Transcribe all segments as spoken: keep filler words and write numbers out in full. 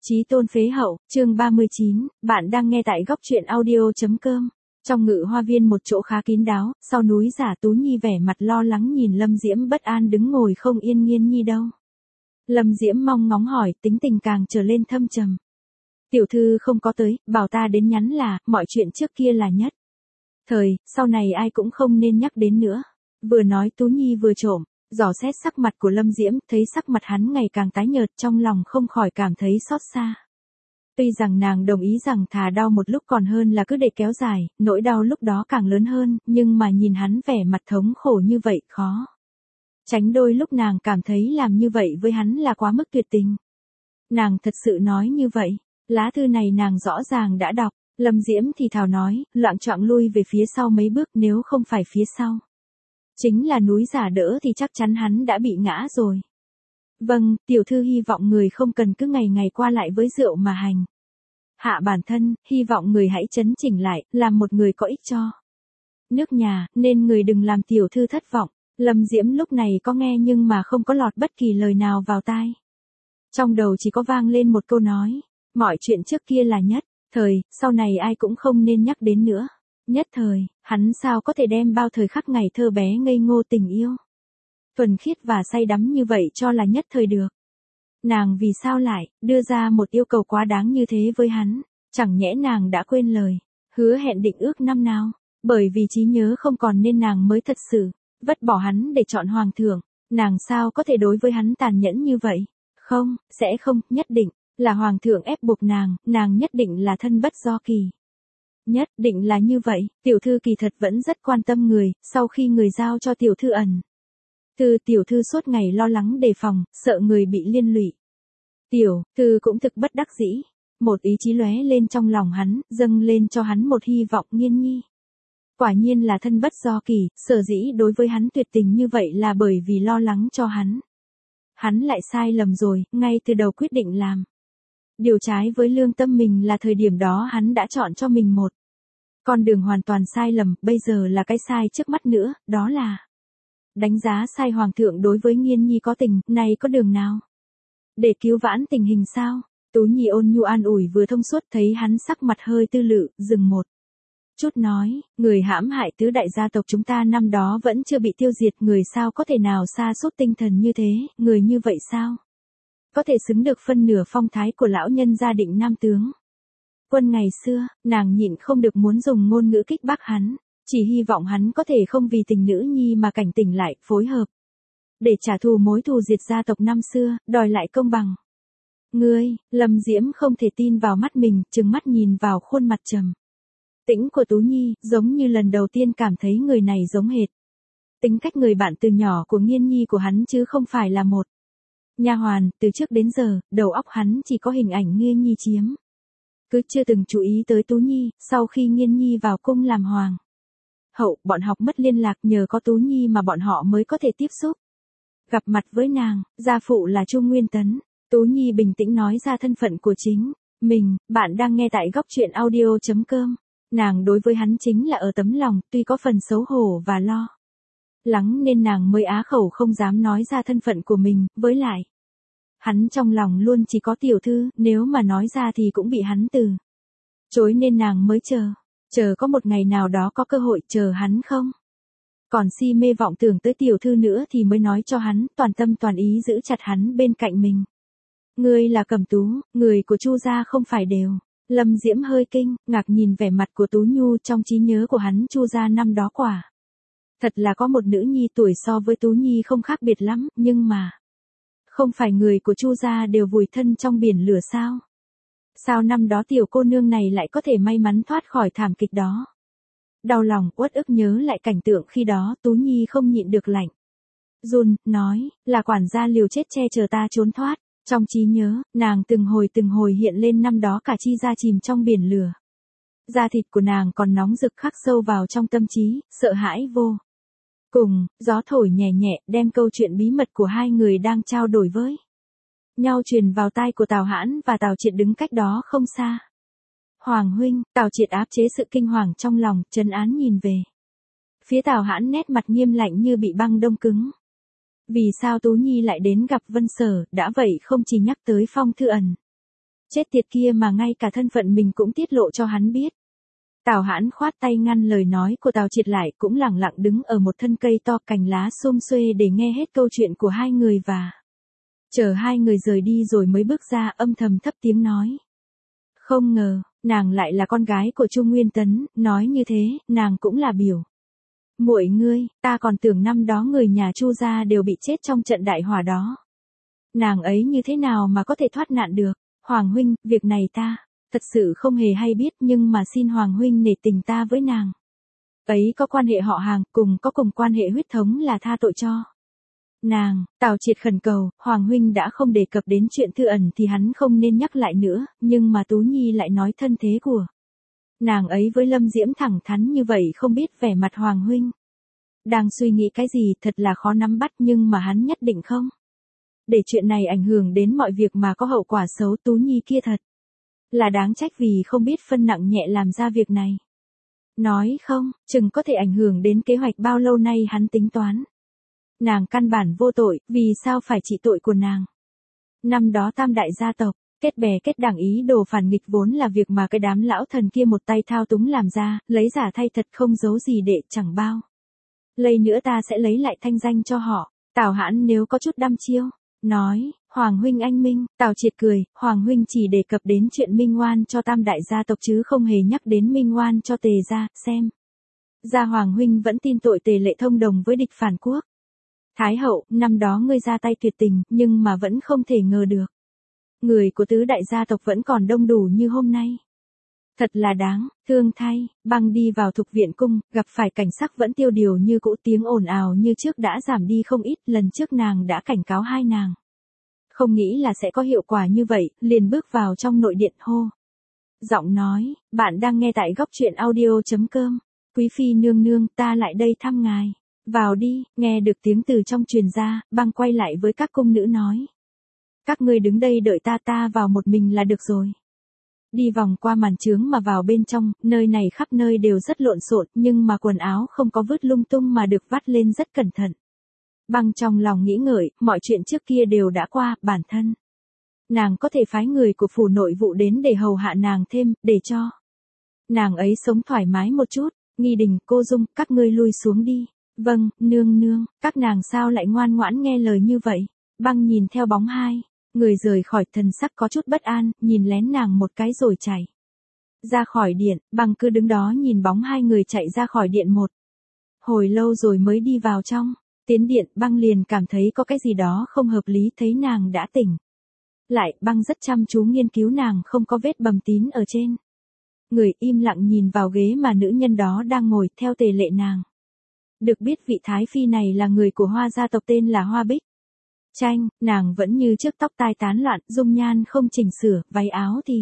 Chí tôn phế hậu, chương ba mươi chín, bạn đang nghe tại góc truyện audio.com. Trong ngự hoa viên một chỗ khá kín đáo, sau núi giả Tú Nhi vẻ mặt lo lắng nhìn Lâm Diễm bất an đứng ngồi không yên. Nghiên Nhi đâu? Lâm Diễm mong ngóng hỏi, tính tình càng trở lên thâm trầm. Tiểu thư không có tới, bảo ta đến nhắn là, mọi chuyện trước kia là nhất thời, sau này ai cũng không nên nhắc đến nữa. Vừa nói Tú Nhi vừa trộm dò xét sắc mặt của Lâm Diễm, thấy sắc mặt hắn ngày càng tái nhợt, trong lòng không khỏi cảm thấy xót xa. Tuy rằng nàng đồng ý rằng thà đau một lúc còn hơn là cứ để kéo dài, nỗi đau lúc đó càng lớn hơn, nhưng mà nhìn hắn vẻ mặt thống khổ như vậy khó tránh đôi lúc nàng cảm thấy làm như vậy với hắn là quá mức tuyệt tình. Nàng thật sự nói như vậy, lá thư này nàng rõ ràng đã đọc. Lâm Diễm thì thào nói, loạng choạng lui về phía sau mấy bước, nếu không phải phía sau chính là núi giả đỡ thì chắc chắn hắn đã bị ngã rồi. Vâng, tiểu thư hy vọng người không cần cứ ngày ngày qua lại với rượu mà hành hạ bản thân, hy vọng người hãy chấn chỉnh lại, làm một người có ích cho nước nhà, nên người đừng làm tiểu thư thất vọng. Lâm Diễm lúc này có nghe nhưng mà không có lọt bất kỳ lời nào vào tai. Trong đầu chỉ có vang lên một câu nói, mọi chuyện trước kia là nhất thời, sau này ai cũng không nên nhắc đến nữa. Nhất thời, hắn sao có thể đem bao thời khắc ngày thơ bé ngây ngô tình yêu thuần khiết và say đắm như vậy cho là nhất thời được. Nàng vì sao lại đưa ra một yêu cầu quá đáng như thế với hắn? Chẳng nhẽ nàng đã quên lời hứa hẹn định ước năm nào? Bởi vì trí nhớ không còn nên nàng mới thật sự vứt bỏ hắn để chọn hoàng thượng. Nàng sao có thể đối với hắn tàn nhẫn như vậy? Không, sẽ không, nhất định là hoàng thượng ép buộc nàng, nàng nhất định là thân bất do kỳ. Nhất định là như vậy, tiểu thư kỳ thật vẫn rất quan tâm người, sau khi người giao cho tiểu thư ẩn thư, tiểu thư suốt ngày lo lắng đề phòng, sợ người bị liên lụy. Tiểu thư cũng thực bất đắc dĩ, một ý chí lóe lên trong lòng hắn, dâng lên cho hắn một hy vọng. Nghiên Nhi quả nhiên là thân bất do kỳ, sở dĩ đối với hắn tuyệt tình như vậy là bởi vì lo lắng cho hắn. Hắn lại sai lầm rồi, ngay từ đầu quyết định làm điều trái với lương tâm mình là thời điểm đó hắn đã chọn cho mình một con đường hoàn toàn sai lầm, bây giờ là cái sai trước mắt nữa, đó là đánh giá sai hoàng thượng đối với Nghiên Nhi có tình, này có đường nào để cứu vãn tình hình sao? Tú Nhi ôn nhu an ủi vừa thông suốt, thấy hắn sắc mặt hơi tư lự, dừng một chút nói, người hãm hại tứ đại gia tộc chúng ta năm đó vẫn chưa bị tiêu diệt, người sao có thể nào sa sút tinh thần như thế, người như vậy sao có thể xứng được phân nửa phong thái của lão nhân gia Định Nam tướng quân ngày xưa? Nàng nhịn không được muốn dùng ngôn ngữ kích bác hắn, chỉ hy vọng hắn có thể không vì tình nữ nhi mà cảnh tỉnh lại, phối hợp để trả thù mối thù diệt gia tộc năm xưa, đòi lại công bằng. Ngươi, Lâm Diễm không thể tin vào mắt mình, trừng mắt nhìn vào khuôn mặt trầm tĩnh của Tú Nhi, giống như lần đầu tiên cảm thấy người này giống hệt tính cách người bạn từ nhỏ của Nghiên Nhi của hắn chứ không phải là một nha hoàn. Từ trước đến giờ, đầu óc hắn chỉ có hình ảnh Nghiên Nhi chiếm cứ chưa từng chú ý tới Tú Nhi. Sau khi Nghiên Nhi vào cung làm hoàng hậu, bọn học mất liên lạc, nhờ có Tú Nhi mà bọn họ mới có thể tiếp xúc gặp mặt với nàng. Gia phụ là Chu Nguyên Tấn. Tú Nhi bình tĩnh nói ra thân phận của chính mình. Bạn đang nghe tại góc truyện audio.com. Nàng đối với hắn chính là ở tấm lòng, tuy có phần xấu hổ và lo lắng nên nàng mới á khẩu không dám nói ra thân phận của mình, với lại hắn trong lòng luôn chỉ có tiểu thư, nếu mà nói ra thì cũng bị hắn từ chối nên nàng mới chờ, chờ có một ngày nào đó có cơ hội, chờ hắn không còn si mê vọng tưởng tới tiểu thư nữa thì mới nói cho hắn, toàn tâm toàn ý giữ chặt hắn bên cạnh mình. Ngươi là Cẩm Tú, người của Chu gia không phải đều. Lâm Diễm hơi kinh ngạc nhìn vẻ mặt của Tú Nhu, trong trí nhớ của hắn Chu gia năm đó quả thật là có một nữ nhi tuổi so với Tú Nhi không khác biệt lắm, nhưng mà không phải người của Chu gia đều vùi thân trong biển lửa sao? Sao năm đó tiểu cô nương này lại có thể may mắn thoát khỏi thảm kịch đó? Đau lòng uất ức nhớ lại cảnh tượng khi đó, Tú Nhi không nhịn được lạnh run, nói, là quản gia liều chết che chở ta trốn thoát. Trong trí nhớ, nàng từng hồi từng hồi hiện lên năm đó cả Chi gia chìm trong biển lửa. Da thịt của nàng còn nóng rực khắc sâu vào trong tâm trí, sợ hãi vô cùng. Gió thổi nhẹ nhẹ, đem câu chuyện bí mật của hai người đang trao đổi với nhau truyền vào tai của Tào Hãn và Tào Triệt đứng cách đó không xa. Hoàng huynh, Tào Triệt áp chế sự kinh hoàng trong lòng, trấn án nhìn về phía Tào Hãn, nét mặt nghiêm lạnh như bị băng đông cứng. Vì sao Tú Nhi lại đến gặp Vân Sở, đã vậy không chỉ nhắc tới phong thư ẩn Chết tiệt kia mà ngay cả thân phận mình cũng tiết lộ cho hắn biết. Tào Hãn khoát tay ngăn lời nói của Tào Triệt lại, cũng lẳng lặng đứng ở một thân cây to cành lá xum xuê để nghe hết câu chuyện của hai người và chờ hai người rời đi rồi mới bước ra, âm thầm thấp tiếng nói. Không ngờ, nàng lại là con gái của Chu Nguyên Tấn, nói như thế, nàng cũng là biểu muội ngươi, ta còn tưởng năm đó người nhà Chu gia đều bị chết trong trận đại hỏa đó. Nàng ấy như thế nào mà có thể thoát nạn được? Hoàng huynh, việc này ta thật sự không hề hay biết, nhưng mà xin Hoàng huynh nể tình ta với nàng ấy có quan hệ họ hàng, cùng có cùng quan hệ huyết thống, là tha tội cho nàng. Tào Triệt khẩn cầu, Hoàng huynh đã không đề cập đến chuyện Thư Ẩn thì hắn không nên nhắc lại nữa, nhưng mà Tú Nhi lại nói thân thế của nàng ấy với Lâm Diễm thẳng thắn như vậy, không biết vẻ mặt Hoàng huynh đang suy nghĩ cái gì, thật là khó nắm bắt, nhưng mà hắn nhất định không để chuyện này ảnh hưởng đến mọi việc mà có hậu quả xấu. Tú Nhi kia thật là đáng trách vì không biết phân nặng nhẹ làm ra việc này. Nói không chừng có thể ảnh hưởng đến kế hoạch bao lâu nay hắn tính toán. Nàng căn bản vô tội, vì sao phải trị tội của nàng? Năm đó tam đại gia tộc kết bè kết đảng ý đồ phản nghịch vốn là việc mà cái đám lão thần kia một tay thao túng làm ra, lấy giả thay thật không giấu gì để chẳng bao lây nữa ta sẽ lấy lại thanh danh cho họ. Tào Hãn nếu có chút đăm chiêu, nói, Hoàng huynh anh minh. Tào Triệt cười, Hoàng huynh chỉ đề cập đến chuyện minh oan cho tam đại gia tộc chứ không hề nhắc đến minh oan cho Tề gia, xem ra Hoàng huynh vẫn tin tội Tề Lệ thông đồng với địch phản quốc. Thái hậu, năm đó ngươi ra tay tuyệt tình, nhưng mà vẫn không thể ngờ được người của tứ đại gia tộc vẫn còn đông đủ như hôm nay. Thật là đáng thương thay. Băng đi vào Thục Viện Cung, gặp phải cảnh sắc vẫn tiêu điều như cũ, tiếng ồn ào như trước đã giảm đi không ít. Lần trước nàng đã cảnh cáo hai nàng không nghĩ là sẽ có hiệu quả như vậy, liền bước vào trong nội điện hô. Giọng nói, bạn đang nghe tại góc truyện audio.com. Quý phi nương nương, ta lại đây thăm ngài. Vào đi. Nghe được tiếng từ trong truyền ra, Băng quay lại với các cung nữ nói. Các ngươi đứng đây đợi ta, ta vào một mình là được rồi. Đi vòng qua màn chướng mà vào bên trong, nơi này khắp nơi đều rất lộn xộn, nhưng mà quần áo không có vứt lung tung mà được vắt lên rất cẩn thận. Băng trong lòng nghĩ ngợi, mọi chuyện trước kia đều đã qua, bản thân nàng có thể phái người của phủ nội vụ đến để hầu hạ nàng thêm, để cho nàng ấy sống thoải mái một chút. Nghi Đình, Cô Dung, các ngươi lui xuống đi. Vâng, nương nương. Các nàng sao lại ngoan ngoãn nghe lời như vậy? Băng nhìn theo bóng hai người rời khỏi, thần sắc có chút bất an, nhìn lén nàng một cái rồi chạy ra khỏi điện. Băng cứ đứng đó nhìn bóng hai người chạy ra khỏi điện một hồi lâu rồi mới đi vào trong. Tiến điện, Băng liền cảm thấy có cái gì đó không hợp lý, thấy nàng đã tỉnh lại, Băng rất chăm chú nghiên cứu nàng không có vết bầm tím ở trên người, im lặng nhìn vào ghế mà nữ nhân đó đang ngồi. Theo tề lệ nàng được biết vị thái phi này là người của Hoa gia tộc tên là Hoa Bích Tranh, nàng vẫn như trước tóc tai tán loạn, dung nhan không chỉnh sửa, váy áo thì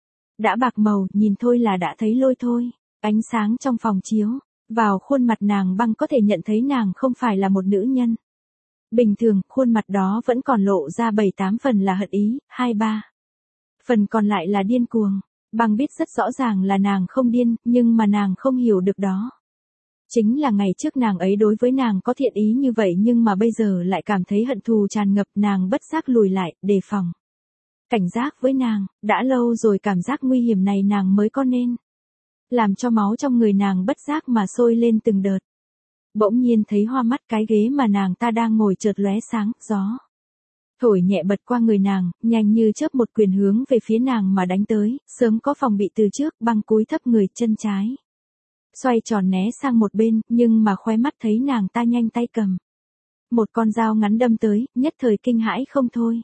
đã bạc màu, nhìn thôi là đã thấy lôi thôi. Ánh sáng trong phòng chiếu vào khuôn mặt nàng, Băng có thể nhận thấy nàng không phải là một nữ nhân bình thường, khuôn mặt đó vẫn còn lộ ra bảy tám phần là hận ý, hai ba phần còn lại là điên cuồng. Băng biết rất rõ ràng là nàng không điên, nhưng mà nàng không hiểu được đó chính là ngày trước nàng ấy đối với nàng có thiện ý như vậy, nhưng mà bây giờ lại cảm thấy hận thù tràn ngập. Nàng bất giác lùi lại, đề phòng cảnh giác với nàng. Đã lâu rồi cảm giác nguy hiểm này nàng mới có nên làm cho máu trong người nàng bất giác mà sôi lên từng đợt. Bỗng nhiên thấy hoa mắt, cái ghế mà nàng ta đang ngồi chợt lóe sáng, gió thổi nhẹ bật qua người nàng, nhanh như chớp một quyền hướng về phía nàng mà đánh tới. Sớm có phòng bị từ trước, Băng cúi thấp người, chân trái xoay tròn né sang một bên, nhưng mà khóe mắt thấy nàng ta nhanh tay cầm một con dao ngắn đâm tới, nhất thời kinh hãi không thôi.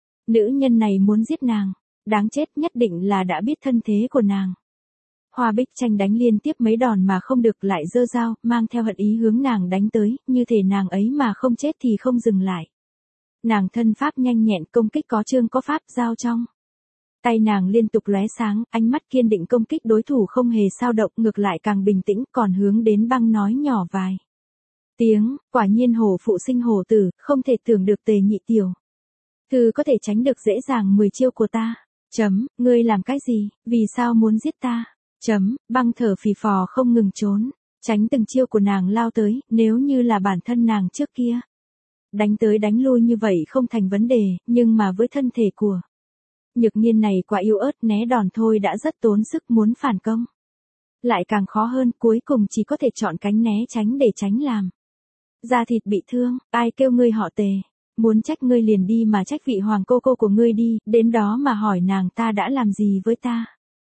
Nữ nhân này muốn giết nàng, đáng chết, nhất định là đã biết thân thế của nàng. Hoa Bích Tranh đánh liên tiếp mấy đòn mà không được, lại giơ dao, mang theo hận ý hướng nàng đánh tới, như thể nàng ấy mà không chết thì không dừng lại. Nàng thân pháp nhanh nhẹn, công kích có chương có pháp, dao trong tay nàng liên tục lóe sáng, ánh mắt kiên định công kích đối thủ không hề sao động, ngược lại càng bình tĩnh, còn hướng đến Băng nói nhỏ vài tiếng. Quả nhiên hổ phụ sinh hổ tử, không thể tưởng được Tề nhị tiểu thư có thể tránh được dễ dàng mười chiêu của ta. Chấm, ngươi làm cái gì, vì sao muốn giết ta? Chấm, Băng thở phì phò không ngừng trốn tránh từng chiêu của nàng lao tới. Nếu như là bản thân nàng trước kia đánh tới đánh lui như vậy không thành vấn đề, nhưng mà với thân thể của Nhược Nghiên này quá yếu ớt, né đòn thôi đã rất tốn sức, muốn phản công lại càng khó hơn, cuối cùng chỉ có thể chọn cánh né tránh để tránh làm da thịt bị thương. Ai kêu ngươi họ Tề, muốn trách ngươi liền đi mà trách vị hoàng cô cô của ngươi đi, đến đó mà hỏi nàng ta đã làm gì với ta.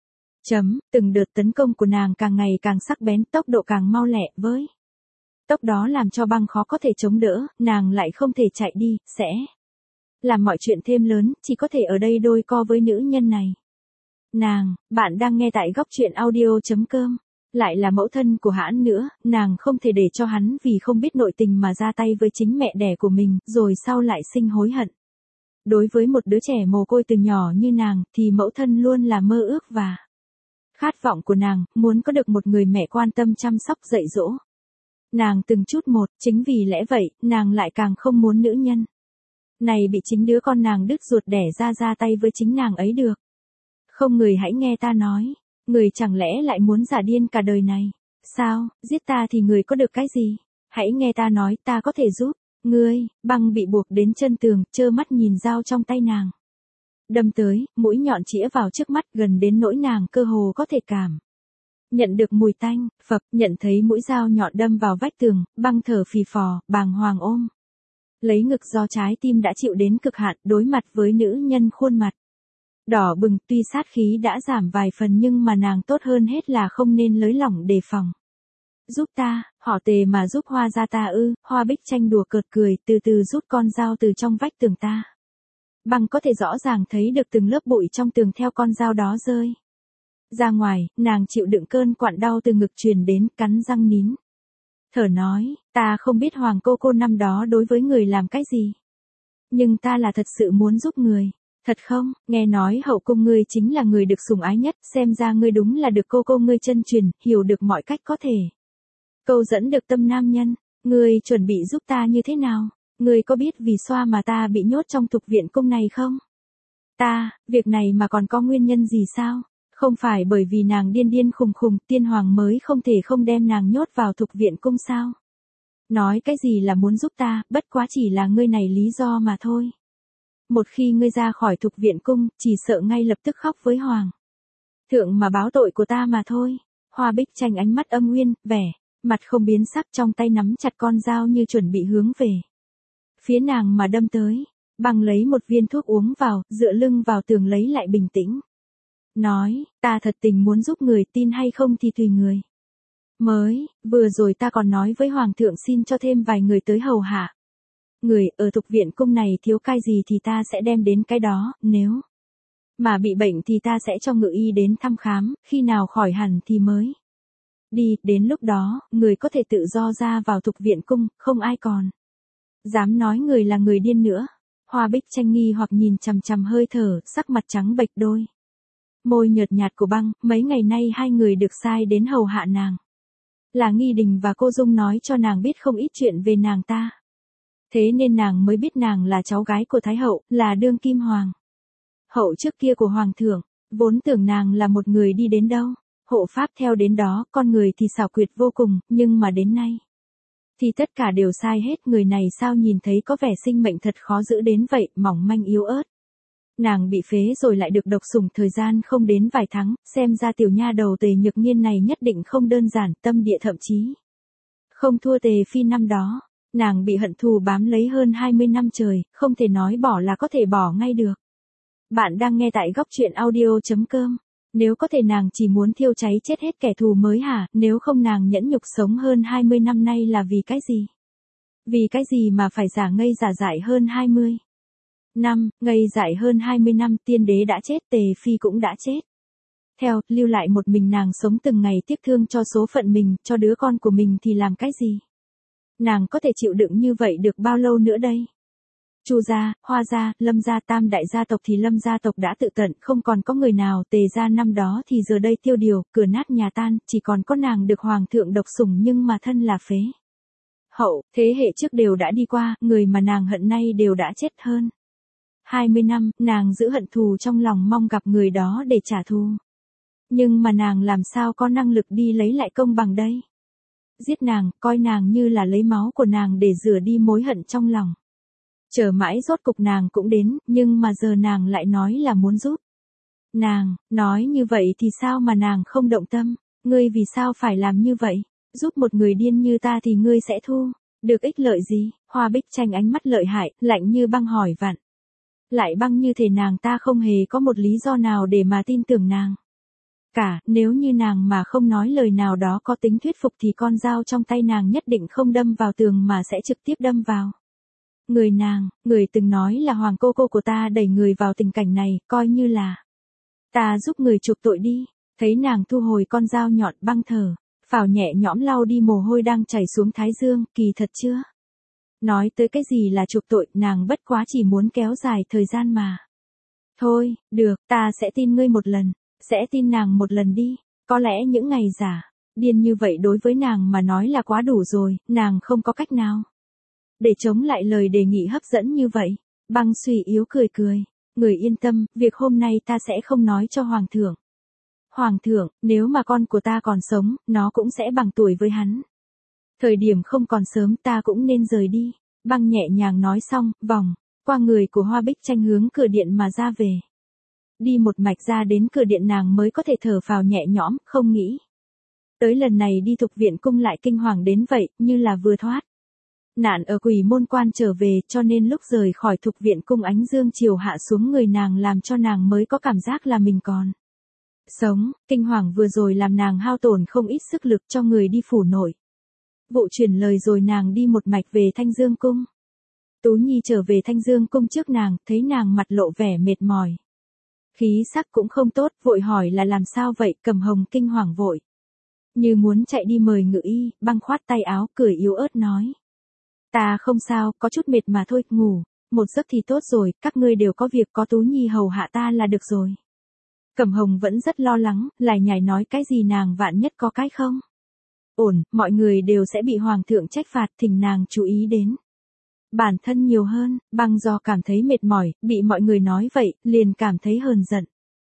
Chấm, từng đợt tấn công của nàng càng ngày càng sắc bén, tốc độ càng mau lẹ, với tốc đó làm cho Băng khó có thể chống đỡ, nàng lại không thể chạy đi, sẽ làm mọi chuyện thêm lớn, chỉ có thể ở đây đôi co với nữ nhân này. Nàng, bạn đang nghe tại góc truyện audio.com, lại là mẫu thân của Hãn nữa, nàng không thể để cho hắn vì không biết nội tình mà ra tay với chính mẹ đẻ của mình, rồi sau lại sinh hối hận. Đối với một đứa trẻ mồ côi từ nhỏ như nàng, thì mẫu thân luôn là mơ ước và khát vọng của nàng, muốn có được một người mẹ quan tâm chăm sóc dạy dỗ nàng từng chút một, chính vì lẽ vậy, nàng lại càng không muốn nữ nhân này bị chính đứa con nàng đứt ruột đẻ ra ra tay với chính nàng ấy được. Không, người hãy nghe ta nói, người chẳng lẽ lại muốn giả điên cả đời này? Sao, giết ta thì người có được cái gì? Hãy nghe ta nói, ta có thể giúp ngươi. Băng bị buộc đến chân tường, trơ mắt nhìn dao trong tay nàng đâm tới, mũi nhọn chĩa vào trước mắt, gần đến nỗi nàng cơ hồ có thể cảm nhận được mùi tanh. Phập, nhận thấy mũi dao nhọn đâm vào vách tường, Băng thở phì phò, bàng hoàng ôm lấy ngực do trái tim đã chịu đến cực hạn, đối mặt với nữ nhân khuôn mặt đỏ bừng, tuy sát khí đã giảm vài phần nhưng mà nàng tốt hơn hết là không nên lới lỏng đề phòng. Giúp ta, họ Tề mà giúp Hoa gia ta ư? Hoa Bích Tranh đùa cợt cười, từ từ rút con dao từ trong vách tường ta. Băng có thể rõ ràng thấy được từng lớp bụi trong tường theo con dao đó rơi ra ngoài, nàng chịu đựng cơn quặn đau từ ngực truyền đến, cắn răng nín thở nói, ta không biết hoàng cô cô năm đó đối với người làm cái gì, nhưng ta là thật sự muốn giúp người. Thật không? Nghe nói hậu cung ngươi chính là người được sủng ái nhất, xem ra ngươi đúng là được cô cô ngươi chân truyền, hiểu được mọi cách có thể câu dẫn được tâm nam nhân. Ngươi chuẩn bị giúp ta như thế nào? Ngươi có biết vì xoa mà ta bị nhốt trong Thục Viện Cung này không? Ta, việc này mà còn có nguyên nhân gì sao? Không phải bởi vì nàng điên điên khùng khùng, tiên hoàng mới không thể không đem nàng nhốt vào Thục Viện Cung sao? Nói cái gì là muốn giúp ta, bất quá chỉ là ngươi này lý do mà thôi. Một khi ngươi ra khỏi Thục Viện Cung, chỉ sợ ngay lập tức khóc với hoàng thượng mà báo tội của ta mà thôi. Hoa Bích Tranh ánh mắt âm uyên, vẻ mặt không biến sắc, trong tay nắm chặt con dao như chuẩn bị hướng về phía nàng mà đâm tới. Băng lấy một viên thuốc uống vào, dựa lưng vào tường lấy lại bình tĩnh. Nói, ta thật tình muốn giúp người, tin hay không thì tùy người. Mới, vừa rồi ta còn nói với hoàng thượng xin cho thêm vài người tới hầu hạ người, ở Thục Viện Cung này thiếu cái gì thì ta sẽ đem đến cái đó, nếu mà bị bệnh thì ta sẽ cho ngự y đến thăm khám, khi nào khỏi hẳn thì mới đi, đến lúc đó, người có thể tự do ra vào Thục Viện Cung, không ai còn dám nói người là người điên nữa. Hoa Bích Tranh nghi hoặc nhìn chằm chằm hơi thở, sắc mặt trắng bệch, đôi môi nhợt nhạt của Băng. Mấy ngày nay hai người được sai đến hầu hạ nàng là Nghi Đình và cô Dung, nói cho nàng biết không ít chuyện về nàng ta. Thế nên nàng mới biết nàng là cháu gái của Thái Hậu, là đương kim hoàng hậu trước kia của hoàng thượng. Vốn tưởng nàng là một người đi đến đâu, hộ pháp theo đến đó, con người thì xảo quyệt vô cùng, nhưng mà đến nay thì tất cả đều sai hết. Người này sao nhìn thấy có vẻ sinh mệnh thật khó giữ đến vậy, mỏng manh yếu ớt. Nàng bị phế rồi lại được độc sủng thời gian không đến vài tháng, xem ra tiểu nha đầu Tề Nhược Nghiên này nhất định không đơn giản, tâm địa thậm chí không thua Tề Phi năm đó. Nàng bị hận thù bám lấy hơn hai mươi năm trời, không thể nói bỏ là có thể bỏ ngay được. Bạn đang nghe tại góc truyện audio.com. Nếu có thể nàng chỉ muốn thiêu cháy chết hết kẻ thù mới hả, nếu không nàng nhẫn nhục sống hơn hai mươi năm nay là vì cái gì? Vì cái gì mà phải giả ngây giả dại hơn hai mươi năm, ngây dại hơn hai mươi năm, tiên đế đã chết, Tề Phi cũng đã chết. Theo, lưu lại một mình nàng sống từng ngày tiếc thương cho số phận mình, cho đứa con của mình thì làm cái gì? Nàng có thể chịu đựng như vậy được bao lâu nữa đây? Chu gia, Hoa gia, Lâm gia, tam đại gia tộc thì Lâm gia tộc đã tự tận, không còn có người nào. Tề gia năm đó thì giờ đây tiêu điều, cửa nát nhà tan, chỉ còn có nàng được hoàng thượng độc sủng nhưng mà thân là phế hậu, thế hệ trước đều đã đi qua, người mà nàng hận nay đều đã chết hơn hai mươi năm, nàng giữ hận thù trong lòng, mong gặp người đó để trả thù. Nhưng mà nàng làm sao có năng lực đi lấy lại công bằng đây? Giết nàng, coi nàng như là lấy máu của nàng để rửa đi mối hận trong lòng. Chờ mãi rốt cục nàng cũng đến, nhưng mà giờ nàng lại nói là muốn giúp Nàng, nói như vậy thì sao mà nàng không động tâm, ngươi vì sao phải làm như vậy, giúp một người điên như ta thì ngươi sẽ thu, được ích lợi gì, Hoa Bích Tranh ánh mắt lợi hại, lạnh như băng hỏi vặn. Lại băng như thể nàng ta không hề có một lý do nào để mà tin tưởng nàng. Cả, nếu như nàng mà không nói lời nào đó có tính thuyết phục thì con dao trong tay nàng nhất định không đâm vào tường mà sẽ trực tiếp đâm vào. Người nàng, người từng nói là hoàng cô cô của ta đẩy người vào tình cảnh này, coi như là ta giúp người chuộc tội đi. Thấy nàng thu hồi con dao nhọn băng thở, phào nhẹ nhõm lau đi mồ hôi đang chảy xuống thái dương, kỳ thật chưa? Nói tới cái gì là chuộc tội, nàng bất quá chỉ muốn kéo dài thời gian mà. Thôi, được, ta sẽ tin ngươi một lần, sẽ tin nàng một lần đi, có lẽ những ngày giả, điên như vậy đối với nàng mà nói là quá đủ rồi, nàng không có cách nào. Để chống lại lời đề nghị hấp dẫn như vậy, băng suy yếu cười cười, người yên tâm, việc hôm nay ta sẽ không nói cho hoàng thượng. Hoàng thượng, nếu mà con của ta còn sống, nó cũng sẽ bằng tuổi với hắn. Thời điểm không còn sớm ta cũng nên rời đi. Băng nhẹ nhàng nói xong, vòng, qua người của Hoa Bích Tranh hướng cửa điện mà ra về. Đi một mạch ra đến cửa điện nàng mới có thể thở phào nhẹ nhõm, không nghĩ. Tới lần này đi Thục Viện Cung lại kinh hoàng đến vậy, như là vừa thoát nạn ở Quỷ Môn Quan trở về, cho nên lúc rời khỏi Thục Viện Cung ánh dương chiều hạ xuống người nàng làm cho nàng mới có cảm giác là mình còn sống. Kinh hoàng vừa rồi làm nàng hao tổn không ít sức lực cho người đi phủ nội. Vụ chuyển lời rồi nàng đi một mạch về Thanh Dương Cung. Tú Nhi trở về Thanh Dương Cung trước nàng, thấy nàng mặt lộ vẻ mệt mỏi. Khí sắc cũng không tốt, vội hỏi là làm sao vậy, Cẩm Hồng kinh hoàng vội. Như muốn chạy đi mời ngự y, băng khoát tay áo, cười yếu ớt nói. Ta không sao, có chút mệt mà thôi, ngủ, một giấc thì tốt rồi, các ngươi đều có việc có Tú Nhi hầu hạ ta là được rồi. Cẩm Hồng vẫn rất lo lắng, lải nhải nói cái gì nàng vạn nhất có cái không. Ổn, mọi người đều sẽ bị hoàng thượng trách phạt, thỉnh nàng chú ý đến bản thân nhiều hơn. Băng do cảm thấy mệt mỏi, bị mọi người nói vậy, liền cảm thấy hờn giận.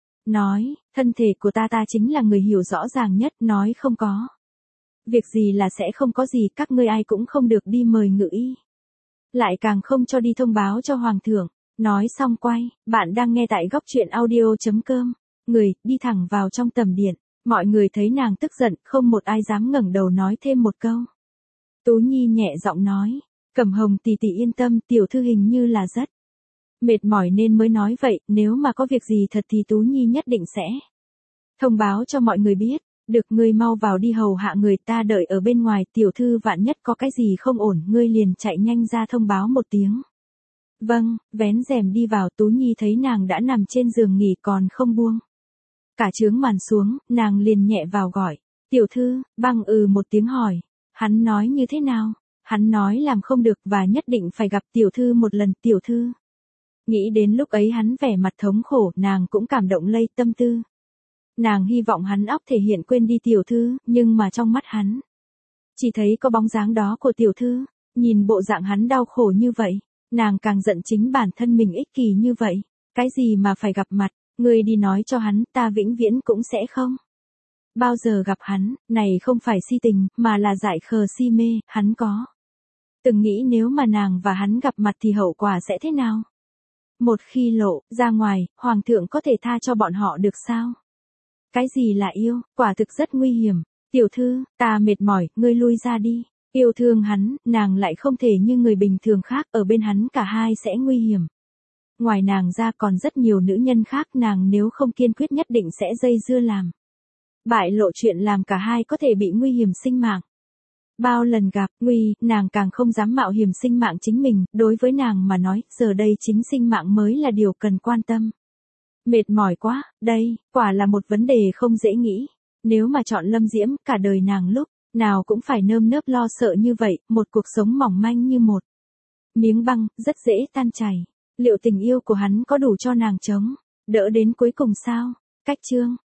Nói, thân thể của ta ta chính là người hiểu rõ ràng nhất, nói không có việc gì là sẽ không có gì, các ngươi ai cũng không được đi mời ngự y. Lại càng không cho đi thông báo cho hoàng thượng. Nói xong quay, bạn đang nghe tại góc truyện audio chấm com. Người, đi thẳng vào trong tầm điện. Mọi người thấy nàng tức giận, không một ai dám ngẩng đầu nói thêm một câu. Tú Nhi nhẹ giọng nói, Cẩm Hồng tỷ tỷ yên tâm, tiểu thư hình như là rất mệt mỏi nên mới nói vậy, nếu mà có việc gì thật thì Tú Nhi nhất định sẽ thông báo cho mọi người biết. Được, ngươi mau vào đi hầu hạ người, ta đợi ở bên ngoài, tiểu thư vạn nhất có cái gì không ổn, ngươi liền chạy nhanh ra thông báo một tiếng. Vâng, vén rèm đi vào, Tú Nhi thấy nàng đã nằm trên giường nghỉ còn không buông cả chướng màn xuống, nàng liền nhẹ vào gọi, tiểu thư. Băng ừ một tiếng hỏi, hắn nói như thế nào? Hắn nói làm không được và nhất định phải gặp tiểu thư một lần, tiểu thư. Nghĩ đến lúc ấy hắn vẻ mặt thống khổ, nàng cũng cảm động lây tâm tư. Nàng hy vọng hắn óc thể hiện quên đi tiểu thư, nhưng mà trong mắt hắn chỉ thấy có bóng dáng đó của tiểu thư. Nhìn bộ dạng hắn đau khổ như vậy, nàng càng giận chính bản thân mình ích kỷ như vậy. Cái gì mà phải gặp mặt, ngươi đi nói cho hắn, ta vĩnh viễn cũng sẽ không bao giờ gặp hắn. Này không phải si tình, mà là dại khờ si mê. Hắn có từng nghĩ nếu mà nàng và hắn gặp mặt thì hậu quả sẽ thế nào? Một khi lộ ra ngoài, hoàng thượng có thể tha cho bọn họ được sao? Cái gì là yêu, quả thực rất nguy hiểm. Tiểu thư, ta mệt mỏi, ngươi lui ra đi. Yêu thương hắn, nàng lại không thể như người bình thường khác, ở bên hắn cả hai sẽ nguy hiểm. Ngoài nàng ra còn rất nhiều nữ nhân khác, nàng nếu không kiên quyết nhất định sẽ dây dưa làm bại lộ chuyện, làm cả hai có thể bị nguy hiểm sinh mạng. Bao lần gặp nguy, nàng càng không dám mạo hiểm sinh mạng chính mình, đối với nàng mà nói, giờ đây chính sinh mạng mới là điều cần quan tâm. Mệt mỏi quá, đây, quả là một vấn đề không dễ nghĩ. Nếu mà chọn Lâm Diễm, cả đời nàng lúc nào cũng phải nơm nớp lo sợ như vậy, một cuộc sống mỏng manh như một miếng băng, rất dễ tan chảy. Liệu tình yêu của hắn có đủ cho nàng chống đỡ đến cuối cùng sao? Cách chương